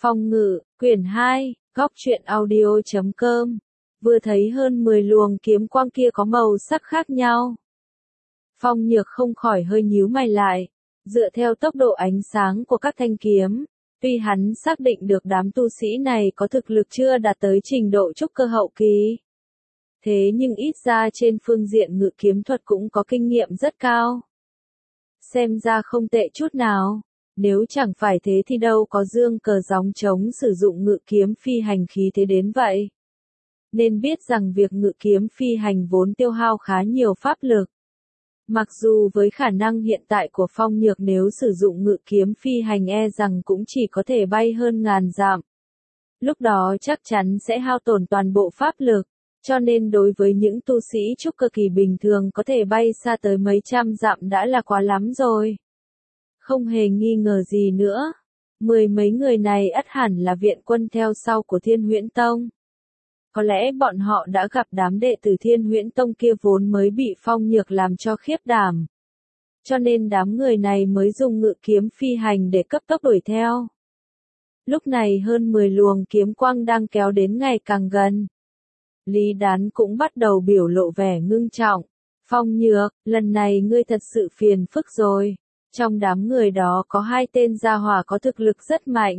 Phong Ngự, quyển 2, góc truyện audio.com. Vừa thấy hơn 10 luồng kiếm quang kia có màu sắc khác nhau. Phong Nhược không khỏi hơi nhíu mày lại, dựa theo tốc độ ánh sáng của các thanh kiếm, tuy hắn xác định được đám tu sĩ này có thực lực chưa đạt tới trình độ trúc cơ hậu kỳ. Thế nhưng ít ra trên phương diện ngự kiếm thuật cũng có kinh nghiệm rất cao. Xem ra không tệ chút nào. Nếu chẳng phải thế thì đâu có dương cờ gióng trống sử dụng ngự kiếm phi hành khí thế đến vậy. Nên biết rằng việc ngự kiếm phi hành vốn tiêu hao khá nhiều pháp lực. Mặc dù với khả năng hiện tại của Phong Nhược nếu sử dụng ngự kiếm phi hành e rằng cũng chỉ có thể bay hơn ngàn dặm. Lúc đó chắc chắn sẽ hao tổn toàn bộ pháp lực, cho nên đối với những tu sĩ trúc cơ kỳ bình thường có thể bay xa tới mấy trăm dặm đã là quá lắm rồi. Không hề nghi ngờ gì nữa, mười mấy người này ắt hẳn là viện quân theo sau của Thiên Huyễn Tông. Có lẽ bọn họ đã gặp đám đệ tử Thiên Huyễn Tông kia vốn mới bị Phong Nhược làm cho khiếp đảm. Cho nên đám người này mới dùng ngự kiếm phi hành để cấp tốc đuổi theo. Lúc này hơn 10 luồng kiếm quang đang kéo đến ngày càng gần. Lý Đán cũng bắt đầu biểu lộ vẻ ngưng trọng. Phong Nhược, lần này ngươi thật sự phiền phức rồi. Trong đám người đó có hai tên gia hỏa có thực lực rất mạnh.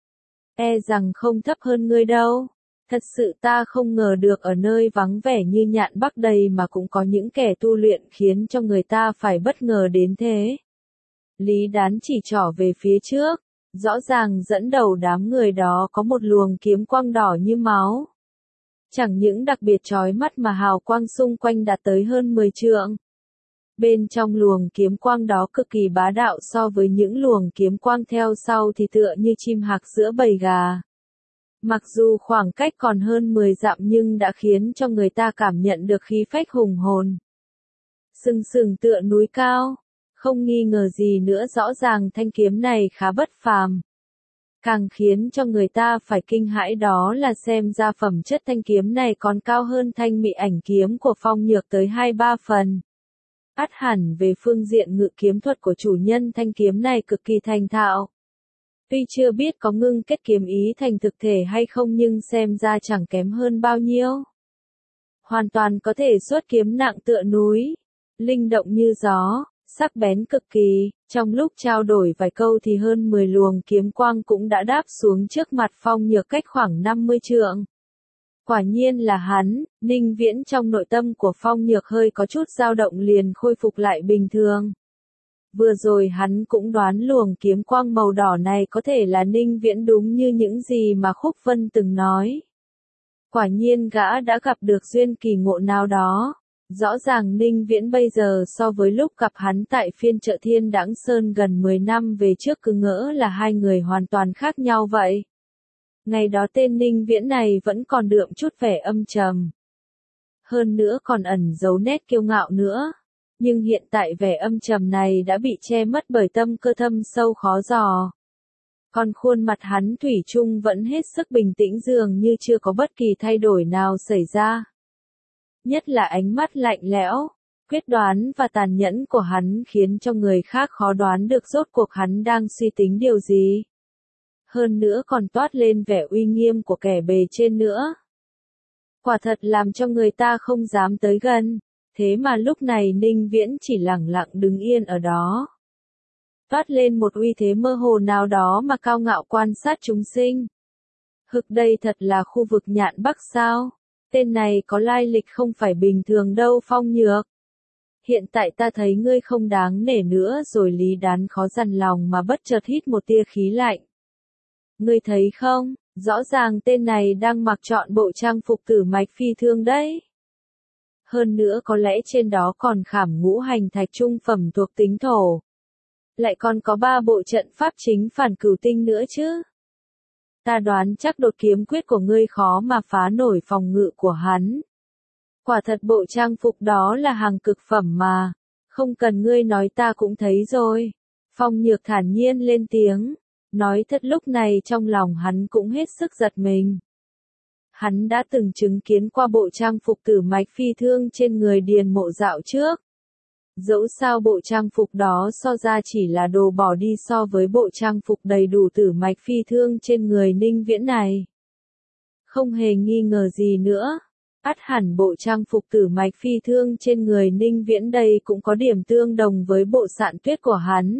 E rằng không thấp hơn ngươi đâu. Thật sự ta không ngờ được ở nơi vắng vẻ như Nhạn Bắc đây mà cũng có những kẻ tu luyện khiến cho người ta phải bất ngờ đến thế. Lý Đán chỉ trỏ về phía trước, rõ ràng dẫn đầu đám người đó có một luồng kiếm quang đỏ như máu. Chẳng những đặc biệt chói mắt mà hào quang xung quanh đạt tới hơn 10 trượng. Bên trong luồng kiếm quang đó cực kỳ bá đạo so với những luồng kiếm quang theo sau thì tựa như chim hạc giữa bầy gà. Mặc dù khoảng cách còn hơn 10 dặm nhưng đã khiến cho người ta cảm nhận được khí phách hùng hồn. Sừng sừng tựa núi cao, không nghi ngờ gì nữa rõ ràng thanh kiếm này khá bất phàm. Càng khiến cho người ta phải kinh hãi đó là xem ra phẩm chất thanh kiếm này còn cao hơn thanh mị ảnh kiếm của Phong Nhược tới 2-3 phần. Ắt hẳn về phương diện ngự kiếm thuật của chủ nhân thanh kiếm này cực kỳ thành thạo. Tuy chưa biết có ngưng kết kiếm ý thành thực thể hay không nhưng xem ra chẳng kém hơn bao nhiêu. Hoàn toàn có thể xuất kiếm nặng tựa núi, linh động như gió, sắc bén cực kỳ. Trong lúc trao đổi vài câu thì hơn 10 luồng kiếm quang cũng đã đáp xuống trước mặt Phong Nhược cách khoảng 50 trượng. Quả nhiên là hắn. Ninh Viễn trong nội tâm của Phong Nhược hơi có chút dao động liền khôi phục lại bình thường. Vừa rồi hắn cũng đoán luồng kiếm quang màu đỏ này có thể là Ninh Viễn đúng như những gì mà Khúc Vân từng nói. Quả nhiên gã đã gặp được duyên kỳ ngộ nào đó. Rõ ràng Ninh Viễn bây giờ so với lúc gặp hắn tại phiên chợ Thiên Đãng Sơn gần 10 năm về trước cứ ngỡ là hai người hoàn toàn khác nhau vậy. Ngày đó tên Ninh Viễn này vẫn còn đượm chút vẻ âm trầm. Hơn nữa còn ẩn giấu nét kiêu ngạo nữa. Nhưng hiện tại vẻ âm trầm này đã bị che mất bởi tâm cơ thâm sâu khó dò. Còn khuôn mặt hắn thủy chung vẫn hết sức bình tĩnh dường như chưa có bất kỳ thay đổi nào xảy ra. Nhất là ánh mắt lạnh lẽo, quyết đoán và tàn nhẫn của hắn khiến cho người khác khó đoán được rốt cuộc hắn đang suy tính điều gì. Hơn nữa còn toát lên vẻ uy nghiêm của kẻ bề trên nữa. Quả thật làm cho người ta không dám tới gần. Thế mà lúc này Ninh Viễn chỉ lẳng lặng đứng yên ở đó. Toát lên một uy thế mơ hồ nào đó mà cao ngạo quan sát chúng sinh. Hực đây thật là khu vực Nhạn Bắc sao? Tên này có lai lịch không phải bình thường đâu Phong Nhược. Hiện tại ta thấy ngươi không đáng nể nữa rồi. Lý Đán khó dằn lòng mà bất chợt hít một tia khí lạnh. Ngươi thấy không, rõ ràng tên này đang mặc trọn bộ trang phục tử mạch phi thương đấy. Hơn nữa có lẽ trên đó còn khảm ngũ hành thạch trung phẩm thuộc tính thổ. Lại còn có 3 bộ trận pháp chính phản cửu tinh nữa chứ. Ta đoán chắc đột kiếm quyết của ngươi khó mà phá nổi phòng ngự của hắn. Quả thật bộ trang phục đó là hàng cực phẩm mà. Không cần ngươi nói ta cũng thấy rồi. Phong Nhược thản nhiên lên tiếng. Nói thật lúc này trong lòng hắn cũng hết sức giật mình. Hắn đã từng chứng kiến qua bộ trang phục tử mạch phi thương trên người Điền Mộ dạo trước. Dẫu sao bộ trang phục đó so ra chỉ là đồ bỏ đi so với bộ trang phục đầy đủ tử mạch phi thương trên người Ninh Viễn này. Không hề nghi ngờ gì nữa. Ắt hẳn bộ trang phục tử mạch phi thương trên người Ninh Viễn đây cũng có điểm tương đồng với bộ sạn tuyết của hắn.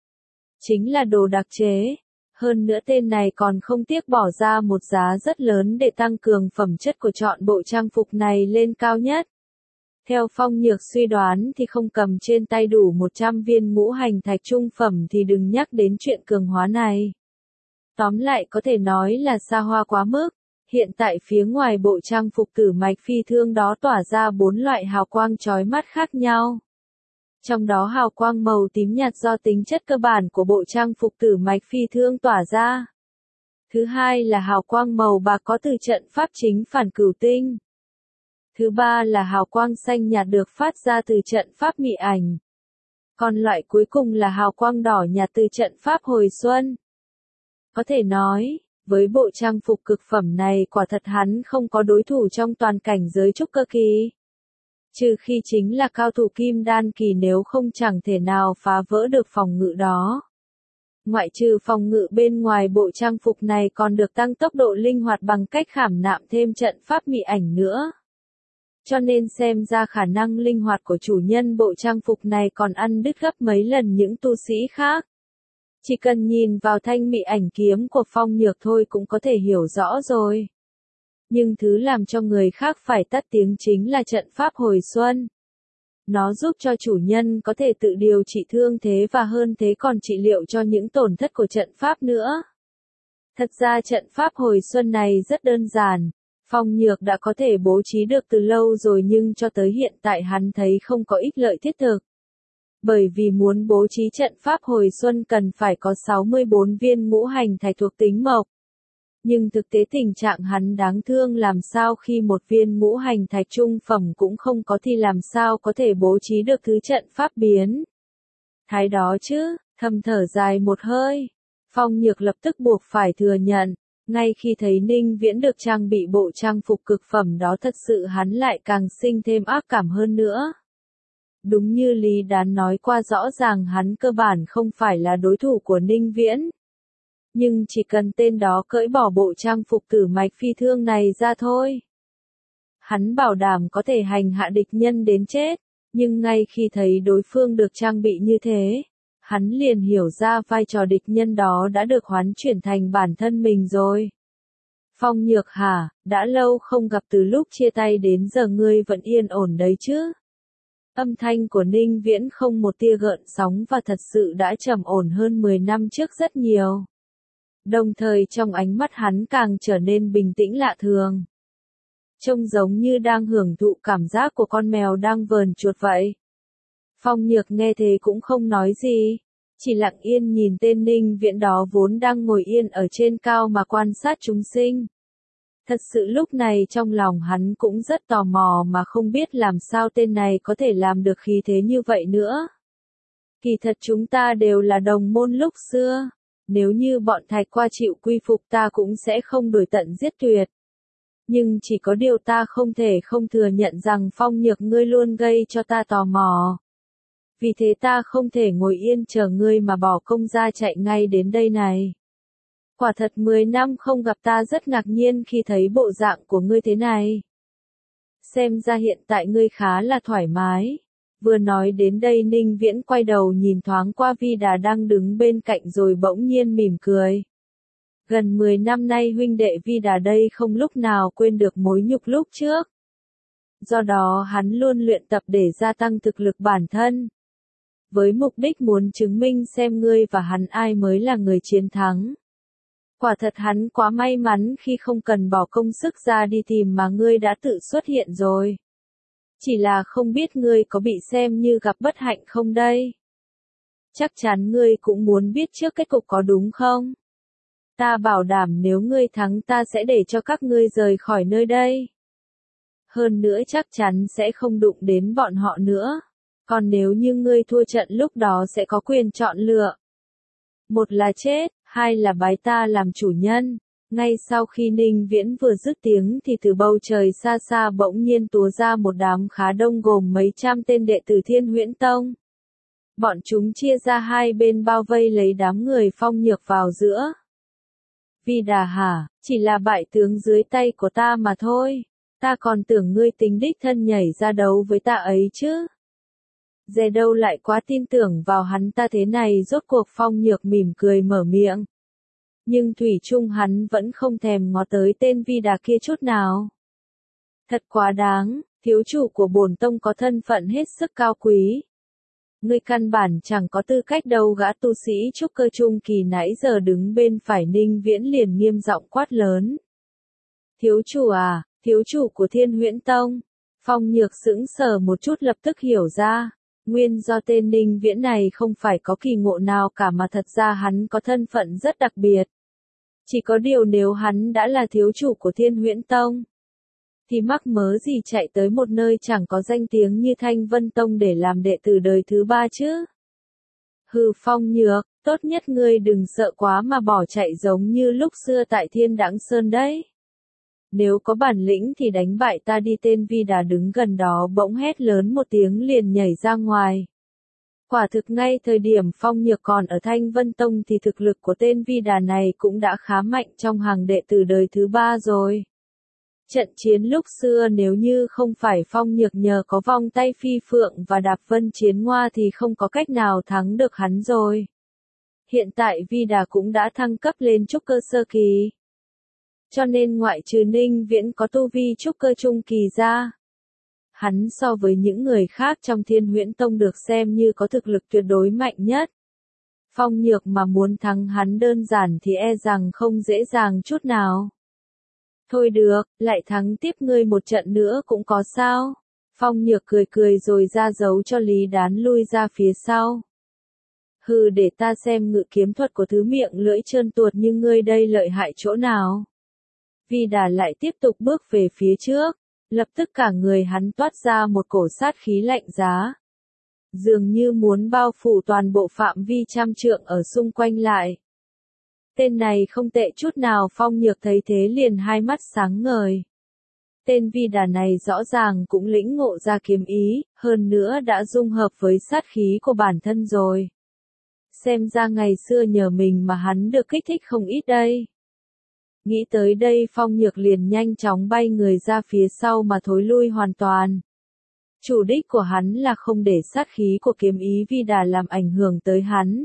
Chính là đồ đặc chế. Hơn nữa tên này còn không tiếc bỏ ra một giá rất lớn để tăng cường phẩm chất của chọn bộ trang phục này lên cao nhất. Theo Phong Nhược suy đoán thì không cầm trên tay đủ 100 viên ngũ hành thạch trung phẩm thì đừng nhắc đến chuyện cường hóa này. Tóm lại có thể nói là xa hoa quá mức. Hiện tại phía ngoài bộ trang phục tử mạch phi thương đó tỏa ra 4 loại hào quang chói mắt khác nhau. Trong đó hào quang màu tím nhạt do tính chất cơ bản của bộ trang phục tử mạch phi thương tỏa ra. Thứ hai là hào quang màu bạc có từ trận pháp chính phản cửu tinh. Thứ ba là hào quang xanh nhạt được phát ra từ trận pháp mị ảnh. Còn loại cuối cùng là hào quang đỏ nhạt từ trận pháp hồi xuân. Có thể nói, với bộ trang phục cực phẩm này quả thật hắn không có đối thủ trong toàn cảnh giới trúc cơ kỳ. Trừ khi chính là cao thủ kim đan kỳ, nếu không chẳng thể nào phá vỡ được phòng ngự đó. Ngoại trừ phòng ngự bên ngoài, bộ trang phục này còn được tăng tốc độ linh hoạt bằng cách khảm nạm thêm trận pháp mị ảnh nữa. Cho nên xem ra khả năng linh hoạt của chủ nhân bộ trang phục này còn ăn đứt gấp mấy lần những tu sĩ khác. Chỉ cần nhìn vào thanh mị ảnh kiếm của Phong Nhược thôi cũng có thể hiểu rõ rồi. Nhưng thứ làm cho người khác phải tắt tiếng chính là trận pháp hồi xuân. Nó giúp cho chủ nhân có thể tự điều trị thương thế và hơn thế còn trị liệu cho những tổn thất của trận pháp nữa. Thật ra trận pháp hồi xuân này rất đơn giản. Phong Nhược đã có thể bố trí được từ lâu rồi nhưng cho tới hiện tại hắn thấy không có ích lợi thiết thực. Bởi vì muốn bố trí trận pháp hồi xuân cần phải có 64 viên ngũ hành thạch thuộc tính mộc. Nhưng thực tế tình trạng hắn đáng thương, làm sao khi một viên ngũ hành thạch trung phẩm cũng không có thì làm sao có thể bố trí được thứ trận pháp biến. Thái đó chứ, thầm thở dài một hơi. Phong Nhược lập tức buộc phải thừa nhận. Ngay khi thấy Ninh Viễn được trang bị bộ trang phục cực phẩm đó, thật sự hắn lại càng sinh thêm ác cảm hơn nữa. Đúng như Lý Đán nói qua, rõ ràng hắn cơ bản không phải là đối thủ của Ninh Viễn. Nhưng chỉ cần tên đó cởi bỏ bộ trang phục tử mạch phi thương này ra thôi. Hắn bảo đảm có thể hành hạ địch nhân đến chết, nhưng ngay khi thấy đối phương được trang bị như thế, hắn liền hiểu ra vai trò địch nhân đó đã được hoán chuyển thành bản thân mình rồi. Phong Nhược hả, đã lâu không gặp, từ lúc chia tay đến giờ ngươi vẫn yên ổn đấy chứ? Âm thanh của Ninh Viễn không một tia gợn sóng và thật sự đã trầm ổn hơn 10 năm trước rất nhiều. Đồng thời trong ánh mắt hắn càng trở nên bình tĩnh lạ thường. Trông giống như đang hưởng thụ cảm giác của con mèo đang vờn chuột vậy. Phong Nhược nghe thế cũng không nói gì, chỉ lặng yên nhìn tên Ninh Viễn đó vốn đang ngồi yên ở trên cao mà quan sát chúng sinh. Thật sự lúc này trong lòng hắn cũng rất tò mò mà không biết làm sao tên này có thể làm được khí thế như vậy nữa. Kỳ thật chúng ta đều là đồng môn lúc xưa. Nếu như bọn Thạch Qua chịu quy phục ta cũng sẽ không đuổi tận giết tuyệt. Nhưng chỉ có điều ta không thể không thừa nhận rằng Phong Nhược ngươi luôn gây cho ta tò mò. Vì thế ta không thể ngồi yên chờ ngươi mà bỏ công ra chạy ngay đến đây này. Quả thật 10 năm không gặp, ta rất ngạc nhiên khi thấy bộ dạng của ngươi thế này. Xem ra hiện tại ngươi khá là thoải mái. Vừa nói đến đây Ninh Viễn quay đầu nhìn thoáng qua Vi Đà đang đứng bên cạnh rồi bỗng nhiên mỉm cười. Gần 10 năm nay huynh đệ Vi Đà đây không lúc nào quên được mối nhục lúc trước. Do đó hắn luôn luyện tập để gia tăng thực lực bản thân. Với mục đích muốn chứng minh xem ngươi và hắn ai mới là người chiến thắng. Quả thật hắn quá may mắn khi không cần bỏ công sức ra đi tìm mà ngươi đã tự xuất hiện rồi. Chỉ là không biết ngươi có bị xem như gặp bất hạnh không đây? Chắc chắn ngươi cũng muốn biết trước kết cục có đúng không? Ta bảo đảm nếu ngươi thắng ta sẽ để cho các ngươi rời khỏi nơi đây. Hơn nữa chắc chắn sẽ không đụng đến bọn họ nữa. Còn nếu như ngươi thua trận lúc đó sẽ có quyền chọn lựa. Một là chết, hai là bái ta làm chủ nhân. Ngay sau khi Ninh Viễn vừa dứt tiếng thì từ bầu trời xa xa bỗng nhiên túa ra một đám khá đông gồm mấy trăm tên đệ tử Thiên Huyễn Tông. Bọn chúng chia ra hai bên bao vây lấy đám người Phong Nhược vào giữa. Vi Đà hả, chỉ là bại tướng dưới tay của ta mà thôi. Ta còn tưởng ngươi tính đích thân nhảy ra đấu với ta ấy chứ. Dè đâu lại quá tin tưởng vào hắn ta thế này. Rốt cuộc Phong Nhược mỉm cười mở miệng. Nhưng thủy chung hắn vẫn không thèm ngó tới tên Vi Đà kia chút nào. Thật quá đáng, thiếu chủ của bổn tông có thân phận hết sức cao quý. Ngươi căn bản chẳng có tư cách đâu. Gã tu sĩ trúc cơ trung kỳ nãy giờ đứng bên phải Ninh Viễn liền nghiêm giọng quát lớn. Thiếu chủ à, thiếu chủ của Thiên Huyễn Tông. Phong Nhược sững sờ một chút lập tức hiểu ra. Nguyên do tên Ninh Viễn này không phải có kỳ ngộ nào cả mà thật ra hắn có thân phận rất đặc biệt. Chỉ có điều nếu hắn đã là thiếu chủ của Thiên Huyễn Tông, thì mắc mớ gì chạy tới một nơi chẳng có danh tiếng như Thanh Vân Tông để làm đệ tử đời thứ ba chứ. Hừ Phong Nhược, tốt nhất ngươi đừng sợ quá mà bỏ chạy giống như lúc xưa tại Thiên Đãng Sơn đấy. Nếu có bản lĩnh thì đánh bại ta đi. Tên Vi Đà đứng gần đó bỗng hét lớn một tiếng liền nhảy ra ngoài. Quả thực ngay thời điểm Phong Nhược còn ở Thanh Vân Tông thì thực lực của tên Vi Đà này cũng đã khá mạnh trong hàng đệ tử đời thứ ba rồi. Trận chiến lúc xưa nếu như không phải Phong Nhược nhờ có vong tay phi phượng và đạp vân chiến ngoa thì không có cách nào thắng được hắn rồi. Hiện tại Vi Đà cũng đã thăng cấp lên trúc cơ sơ kỳ. Cho nên ngoại trừ Ninh Viễn có tu vi trúc cơ trung kỳ ra, hắn so với những người khác trong Thiên Huyễn Tông được xem như có thực lực tuyệt đối mạnh nhất. Phong Nhược mà muốn thắng hắn đơn giản thì e rằng không dễ dàng chút nào. Thôi được, lại thắng tiếp ngươi một trận nữa cũng có sao. Phong Nhược cười cười rồi ra dấu cho Lý Đán lui ra phía sau. Hừ, để ta xem ngự kiếm thuật của thứ miệng lưỡi trơn tuột như ngươi đây lợi hại chỗ nào. Vi Đà lại tiếp tục bước về phía trước, lập tức cả người hắn toát ra một cổ sát khí lạnh giá. Dường như muốn bao phủ toàn bộ phạm vi trăm trượng ở xung quanh lại. Tên này không tệ chút nào. Phong Nhược thấy thế liền hai mắt sáng ngời. Tên Vi Đà này rõ ràng cũng lĩnh ngộ ra kiếm ý, hơn nữa đã dung hợp với sát khí của bản thân rồi. Xem ra ngày xưa nhờ mình mà hắn được kích thích không ít đây. Nghĩ tới đây Phong Nhược liền nhanh chóng bay người ra phía sau mà thối lui hoàn toàn. Chủ đích của hắn là không để sát khí của kiếm ý Vi Đà làm ảnh hưởng tới hắn.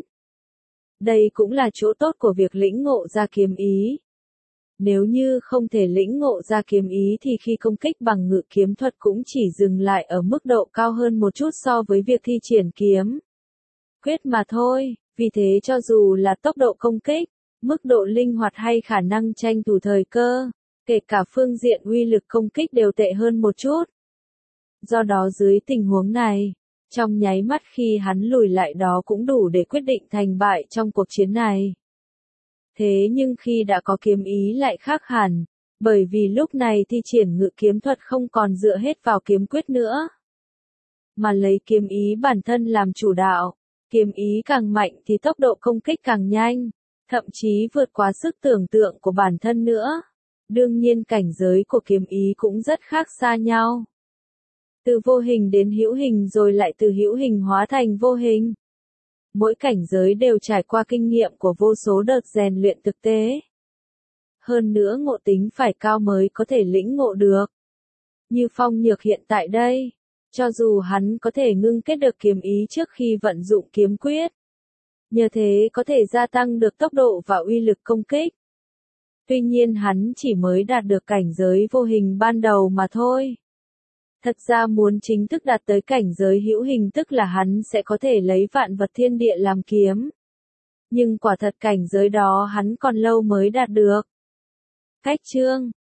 Đây cũng là chỗ tốt của việc lĩnh ngộ ra kiếm ý. Nếu như không thể lĩnh ngộ ra kiếm ý thì khi công kích bằng ngự kiếm thuật cũng chỉ dừng lại ở mức độ cao hơn một chút so với việc thi triển kiếm quyết mà thôi. Vì thế cho dù là tốc độ công kích, mức độ linh hoạt hay khả năng tranh thủ thời cơ, kể cả phương diện uy lực công kích đều tệ hơn một chút. Do đó dưới tình huống này, trong nháy mắt khi hắn lùi lại đó cũng đủ để quyết định thành bại trong cuộc chiến này. Thế nhưng khi đã có kiếm ý lại khác hẳn, bởi vì lúc này thi triển ngự kiếm thuật không còn dựa hết vào kiếm quyết nữa, mà lấy kiếm ý bản thân làm chủ đạo. Kiếm ý càng mạnh thì tốc độ công kích càng nhanh, thậm chí vượt quá sức tưởng tượng của bản thân nữa. Đương nhiên cảnh giới của kiếm ý cũng rất khác xa nhau. Từ vô hình đến hữu hình rồi lại từ hữu hình hóa thành vô hình. Mỗi cảnh giới đều trải qua kinh nghiệm của vô số đợt rèn luyện thực tế. Hơn nữa ngộ tính phải cao mới có thể lĩnh ngộ được. Như Phong Nhược hiện tại đây, cho dù hắn có thể ngưng kết được kiếm ý trước khi vận dụng kiếm quyết, nhờ thế có thể gia tăng được tốc độ và uy lực công kích. Tuy nhiên hắn chỉ mới đạt được cảnh giới vô hình ban đầu mà thôi. Thật ra muốn chính thức đạt tới cảnh giới hữu hình tức là hắn sẽ có thể lấy vạn vật thiên địa làm kiếm. Nhưng quả thật cảnh giới đó hắn còn lâu mới đạt được. Cách chương